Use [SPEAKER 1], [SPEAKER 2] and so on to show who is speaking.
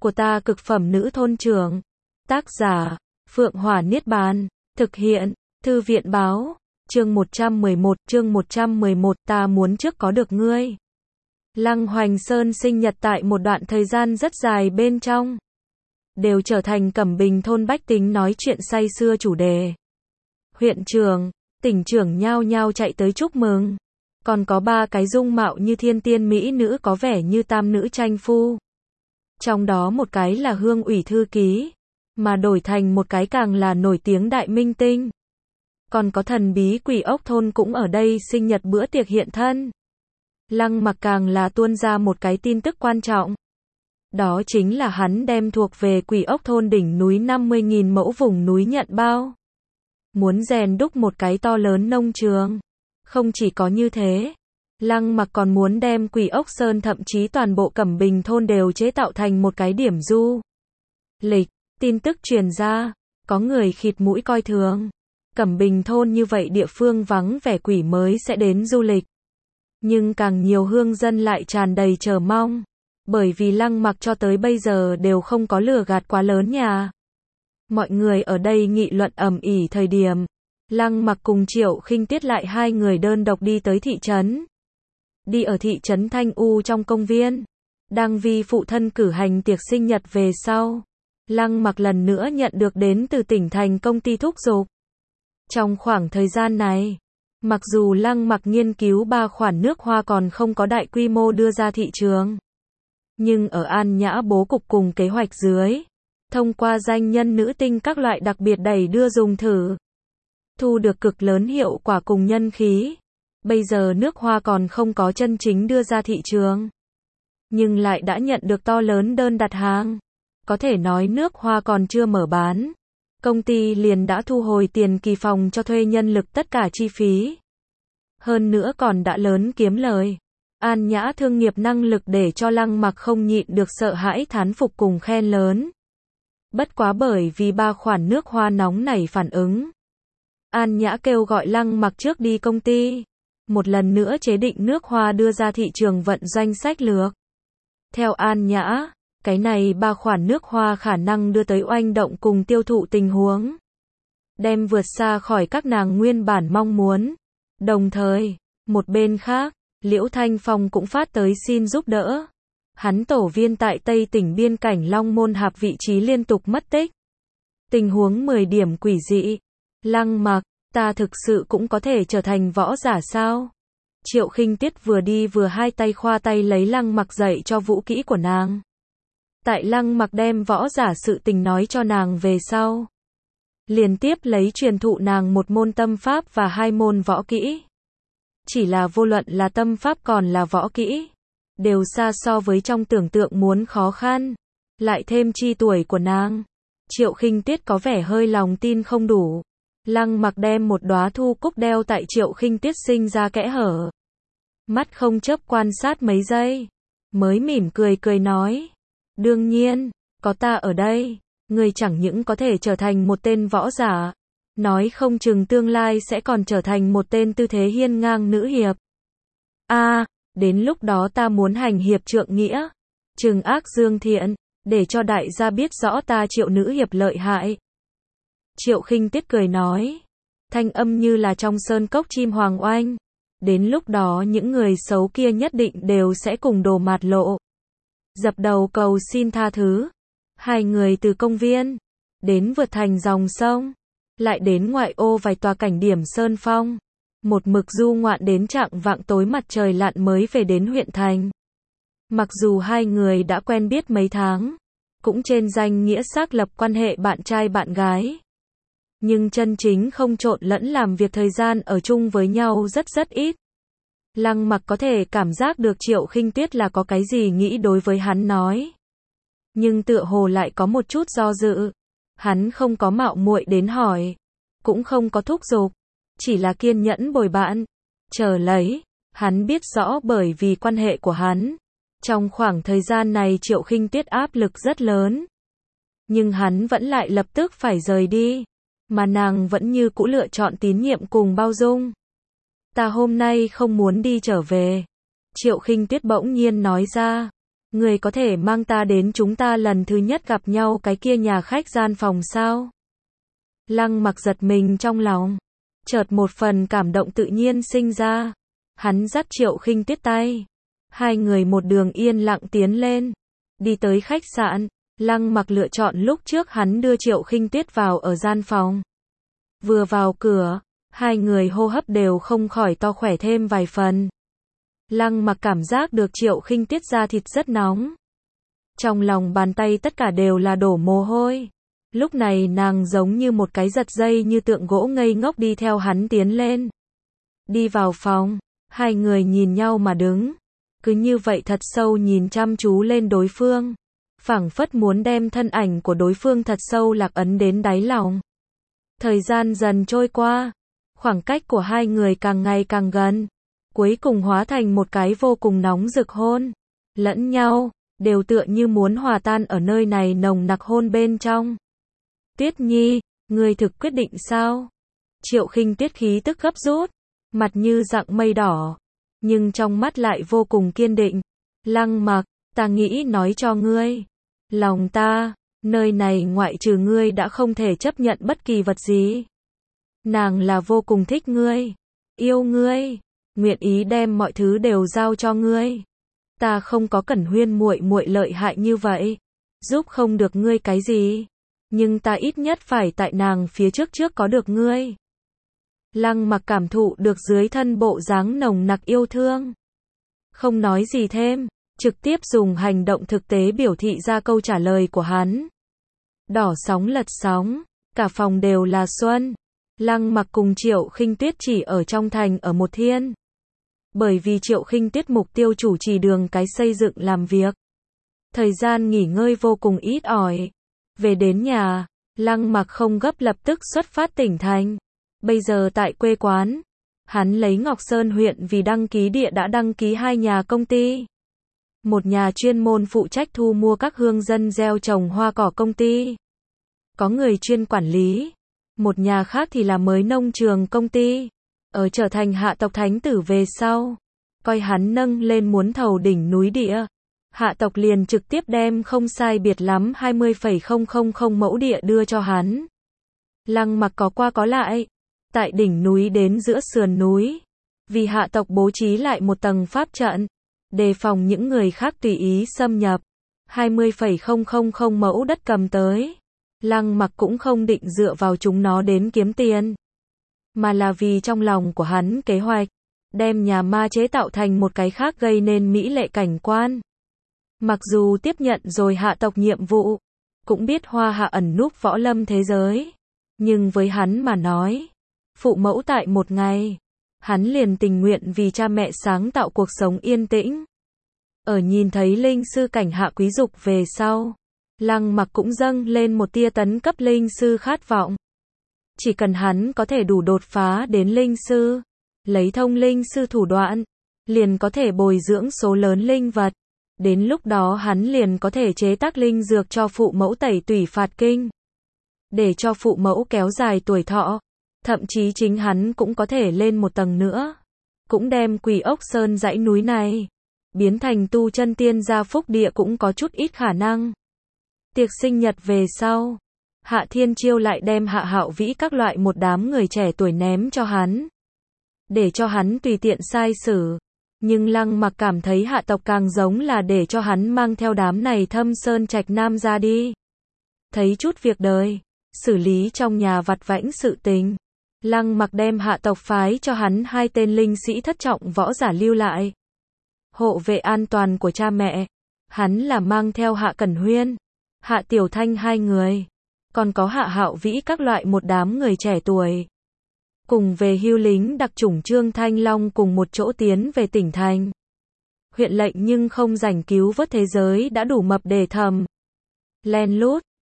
[SPEAKER 1] của ta cực phẩm nữ thôn trưởng. Tác giả, Phượng Hỏa Niết Bàn. Thực hiện, Thư viện báo. Chương 111, ta muốn trước có được ngươi. Lăng Hoành Sơn sinh nhật tại một đoạn thời gian rất dài bên trong. Đều trở thành Cẩm Bình thôn bách tính nói chuyện say sưa chủ đề. Huyện trưởng, tỉnh trưởng nhao nhao chạy tới chúc mừng. Còn có 3 cái dung mạo như thiên tiên mỹ nữ có vẻ như tam nữ tranh phu. Trong đó một cái là Hương ủy thư ký, mà đổi thành một cái càng là nổi tiếng đại minh tinh. Còn có thần bí Quỷ Ốc thôn cũng ở đây sinh nhật bữa tiệc hiện thân. Lăng Mặc càng là tuôn ra một cái tin tức quan trọng. Đó chính là hắn đem thuộc về Quỷ Ốc thôn đỉnh núi 50.000 mẫu vùng núi nhận bao. Muốn rèn đúc một cái to lớn nông trường. Không chỉ có như thế, Lăng Mặc còn muốn đem Quỷ Ốc Sơn thậm chí toàn bộ Cẩm Bình thôn đều chế tạo thành một cái điểm du lịch. Tin tức truyền ra, có người khịt mũi coi thường. Cẩm Bình thôn như vậy địa phương vắng vẻ quỷ mới sẽ đến du lịch. Nhưng càng nhiều hương dân lại tràn đầy chờ mong. Bởi vì Lăng Mặc cho tới bây giờ đều không có lừa gạt quá lớn nhà. Mọi người ở đây nghị luận ầm ĩ thời điểm. Lăng Mặc cùng Triệu Khinh Tiết lại 2 người đơn độc đi tới thị trấn. Đi ở thị trấn Thanh U trong công viên. Đang vì phụ thân cử hành tiệc sinh nhật về sau. Lăng Mặc lần nữa nhận được đến từ tỉnh thành công ty thúc giục. Trong khoảng thời gian này, mặc dù Lăng Mặc nghiên cứu 3 khoản nước hoa còn không có đại quy mô đưa ra thị trường. Nhưng ở An Nhã bố cục cùng kế hoạch dưới, thông qua danh nhân nữ tinh các loại đặc biệt đẩy đưa dùng thử. Thu được cực lớn hiệu quả cùng nhân khí. Bây giờ nước hoa còn không có chân chính đưa ra thị trường. Nhưng lại đã nhận được to lớn đơn đặt hàng. Có thể nói nước hoa còn chưa mở bán. Công ty liền đã thu hồi tiền kỳ phòng cho thuê nhân lực tất cả chi phí. Hơn nữa còn đã lớn kiếm lời. An Nhã thương nghiệp năng lực để cho Lăng Mặc không nhịn được sợ hãi thán phục cùng khen lớn. Bất quá bởi vì 3 khoản nước hoa nóng nảy phản ứng. An Nhã kêu gọi Lăng Mặc trước đi công ty. Một lần nữa chế định nước hoa đưa ra thị trường vận doanh sách lược. Theo An Nhã, cái này 3 khoản nước hoa khả năng đưa tới oanh động cùng tiêu thụ tình huống. Đem vượt xa khỏi các nàng nguyên bản mong muốn. Đồng thời, một bên khác, Liễu Thanh Phong cũng phát tới xin giúp đỡ. Hắn tổ viên tại Tây tỉnh biên cảnh Long Môn Hạp vị trí liên tục mất tích. Tình huống 10 điểm quỷ dị. Lăng Mặc, ta thực sự cũng có thể trở thành võ giả sao? Triệu Khinh Tiết vừa đi vừa hai tay khoa tay lấy Lăng Mặc dạy cho vũ kỹ của nàng. Tại Lăng Mặc đem võ giả sự tình nói cho nàng về sau. Liên tiếp lấy truyền thụ nàng một môn tâm pháp và 2 môn võ kỹ. Chỉ là vô luận là tâm pháp còn là võ kỹ. Đều xa so với trong tưởng tượng muốn khó khăn. Lại thêm chi tuổi của nàng. Triệu Khinh Tiết có vẻ hơi lòng tin không đủ. Lăng Mặc đem một đóa thu cúc đeo tại Triệu Khinh Tiết sinh ra kẽ hở. Mắt không chớp quan sát mấy giây. Mới mỉm cười nói. Đương nhiên, có ta ở đây. Ngươi chẳng những có thể trở thành một tên võ giả. Nói không chừng tương lai sẽ còn trở thành một tên tư thế hiên ngang nữ hiệp. Đến lúc đó ta muốn hành hiệp trượng nghĩa. Trừng ác dương thiện. Để cho đại gia biết rõ ta Triệu nữ hiệp lợi hại. Triệu Khinh Tiết cười nói. Thanh âm như là trong sơn cốc chim hoàng oanh. Đến lúc đó những người xấu kia nhất định đều sẽ cùng đồ mạt lộ. Dập đầu cầu xin tha thứ. 2 người từ công viên. Đến vượt thành dòng sông. Lại đến ngoại ô vài tòa cảnh điểm sơn phong. Một mực du ngoạn đến chạng vạng tối mặt trời lặn mới về đến huyện thành. Mặc dù 2 người đã quen biết mấy tháng. Cũng trên danh nghĩa xác lập quan hệ bạn trai bạn gái. Nhưng chân chính không trộn lẫn làm việc thời gian ở chung với nhau rất ít. Lăng Mặc có thể cảm giác được Triệu Khinh Tiết là có cái gì nghĩ đối với hắn nói. Nhưng tựa hồ lại có một chút do dự. Hắn không có mạo muội đến hỏi. Cũng không có thúc giục. Chỉ là kiên nhẫn bồi bạn. Chờ lấy. Hắn biết rõ bởi vì quan hệ của hắn. Trong khoảng thời gian này Triệu Khinh Tiết áp lực rất lớn. Nhưng hắn vẫn lại lập tức phải rời đi. Mà nàng vẫn như cũ lựa chọn tín nhiệm cùng bao dung. Ta hôm nay không muốn đi trở về. Triệu Khinh Tiết bỗng nhiên nói ra. Người có thể mang ta đến chúng ta lần thứ nhất gặp nhau cái kia nhà khách gian phòng sao? Lăng Mặc giật mình trong lòng. Chợt một phần cảm động tự nhiên sinh ra. Hắn dắt Triệu Khinh Tuyết tay. Hai người một đường yên lặng tiến lên. Đi tới khách sạn. Lăng Mặc lựa chọn lúc trước hắn đưa Triệu Khinh Tuyết vào ở gian phòng. Vừa vào cửa, hai người hô hấp đều không khỏi to khỏe thêm vài phần. Lăng Mặc cảm giác được Triệu Khinh Tuyết da thịt rất nóng. Trong lòng bàn tay tất cả đều là đổ mồ hôi. Lúc này nàng giống như một cái giật dây như tượng gỗ ngây ngốc đi theo hắn tiến lên. Đi vào phòng, hai người nhìn nhau mà đứng. Cứ như vậy thật sâu nhìn chăm chú lên đối phương. Phảng phất muốn đem thân ảnh của đối phương thật sâu lạc ấn đến đáy lòng. Thời gian dần trôi qua. Khoảng cách của hai người càng ngày càng gần. Cuối cùng hóa thành một cái vô cùng nóng rực hôn. Lẫn nhau, đều tựa như muốn hòa tan ở nơi này nồng nặc hôn bên trong. Tuyết Nhi, ngươi thực quyết định sao? Triệu Khinh Tuyết khí tức gấp rút, mặt như dạng mây đỏ, nhưng trong mắt lại vô cùng kiên định. Lăng Mặc, ta nghĩ nói cho ngươi, lòng ta, nơi này ngoại trừ ngươi đã không thể chấp nhận bất kỳ vật gì. Nàng là vô cùng thích ngươi, yêu ngươi, nguyện ý đem mọi thứ đều giao cho ngươi. Ta không có Cẩn Huyên muội muội lợi hại như vậy, giúp không được ngươi cái gì, nhưng ta ít nhất phải tại nàng phía trước có được ngươi. Lăng Mặc cảm thụ được dưới thân bộ dáng nồng nặc yêu thương. Không nói gì thêm, trực tiếp dùng hành động thực tế biểu thị ra câu trả lời của hắn. Đỏ sóng lật sóng, cả phòng đều là xuân. Lăng Mặc cùng Triệu Khinh Tuyết chỉ ở trong thành ở một thiên. Bởi vì Triệu Khinh Tuyết mục tiêu chủ trì đường cái xây dựng làm việc. Thời gian nghỉ ngơi vô cùng ít ỏi. Về đến nhà, Lăng Mặc không gấp lập tức xuất phát tỉnh thành. Bây giờ tại quê quán, hắn lấy Ngọc Sơn huyện vì đăng ký địa đã đăng ký 2 nhà công ty. Một nhà chuyên môn phụ trách thu mua các hương dân gieo trồng hoa cỏ công ty. Có người chuyên quản lý. Một nhà khác thì là mới nông trường công ty. Ở trở thành hạ tộc thánh tử về sau, coi hắn nâng lên muốn thầu đỉnh núi địa. Hạ tộc liền trực tiếp đem không sai biệt lắm 20,000 mẫu địa đưa cho hắn. Lăng Mặc có qua có lại. Tại đỉnh núi đến giữa sườn núi. Vì hạ tộc bố trí lại một tầng pháp trận. Đề phòng những người khác tùy ý xâm nhập. 20,000 mẫu đất cầm tới. Lăng Mặc cũng không định dựa vào chúng nó đến kiếm tiền. Mà là vì trong lòng của hắn kế hoạch. Đem nhà ma chế tạo thành một cái khác gây nên mỹ lệ cảnh quan. Mặc dù tiếp nhận rồi hạ tộc nhiệm vụ. Cũng biết Hoa Hạ ẩn núp võ lâm thế giới. Nhưng với hắn mà nói. Phụ mẫu tại một ngày. Hắn liền tình nguyện vì cha mẹ sáng tạo cuộc sống yên tĩnh. Ở nhìn thấy linh sư cảnh hạ quý dục về sau. Lăng Mặc cũng dâng lên một tia tấn cấp linh sư khát vọng. Chỉ cần hắn có thể đủ đột phá đến linh sư. Lấy thông linh sư thủ đoạn. Liền có thể bồi dưỡng số lớn linh vật. Đến lúc đó hắn liền có thể chế tác linh dược cho phụ mẫu tẩy tủy phạt kinh. Để cho phụ mẫu kéo dài tuổi thọ. Thậm chí chính hắn cũng có thể lên một tầng nữa. Cũng đem Quỷ Ốc Sơn dãy núi này biến thành tu chân tiên gia phúc địa cũng có chút ít khả năng. Tiệc sinh nhật về sau, Hạ Thiên Chiêu lại đem Hạ Hạo Vĩ các loại một đám người trẻ tuổi ném cho hắn. Để cho hắn tùy tiện sai xử. Nhưng Lăng Mặc cảm thấy hạ tộc càng giống là để cho hắn mang theo đám này thâm sơn trạch nam ra đi. Thấy chút việc đời, xử lý trong nhà vặt vãnh sự tình. Lăng Mặc đem hạ tộc phái cho hắn 2 tên linh sĩ thất trọng võ giả lưu lại. Hộ vệ an toàn của cha mẹ. Hắn là mang theo Hạ Cẩn Huyên, Hạ Tiểu Thanh 2 người. Còn có Hạ Hạo Vĩ các loại một đám người trẻ tuổi. Cùng về hưu lính đặc chủng Trương Thanh Long cùng một chỗ tiến về tỉnh thành. Huyện lệnh nhưng không rảnh cứu vớt thế giới đã đủ mập để thầm. Len lút,